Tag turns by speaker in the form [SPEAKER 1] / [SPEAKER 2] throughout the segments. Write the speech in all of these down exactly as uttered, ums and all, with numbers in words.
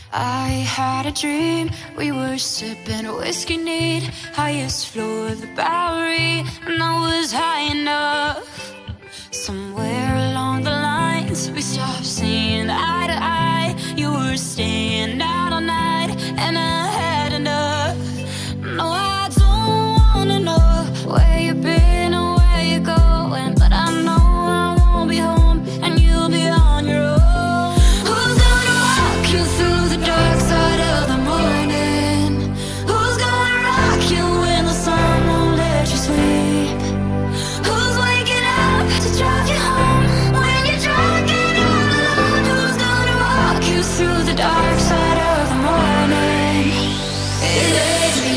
[SPEAKER 1] I had a dream, we were sipping whiskey neat, highest floor of the Bowery, and I was high enough. Somewhere along the lines, we stopped seeing eye to eye. You were staying out all night, and I had enough. No, I don't wanna know where you've been or where you're going, but I know I won't be home, and you'll be on your own. Who's gonna walk you through the dark side of the morning? Who's gonna rock you when the sun won't let you sleep? Who's waking up to drive you home when you're drunk and all alone? Who's gonna walk you through the dark side of the morning? It ain't me.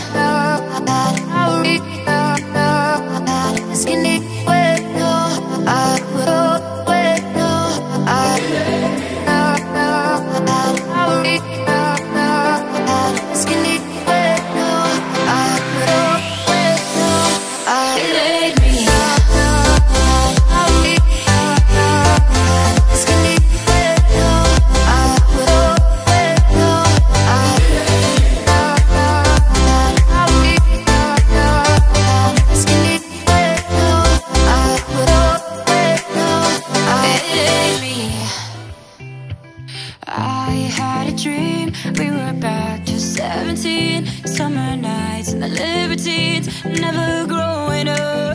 [SPEAKER 1] I had a dream, we were back to seventeen, summer nights and the libertines, never growing up.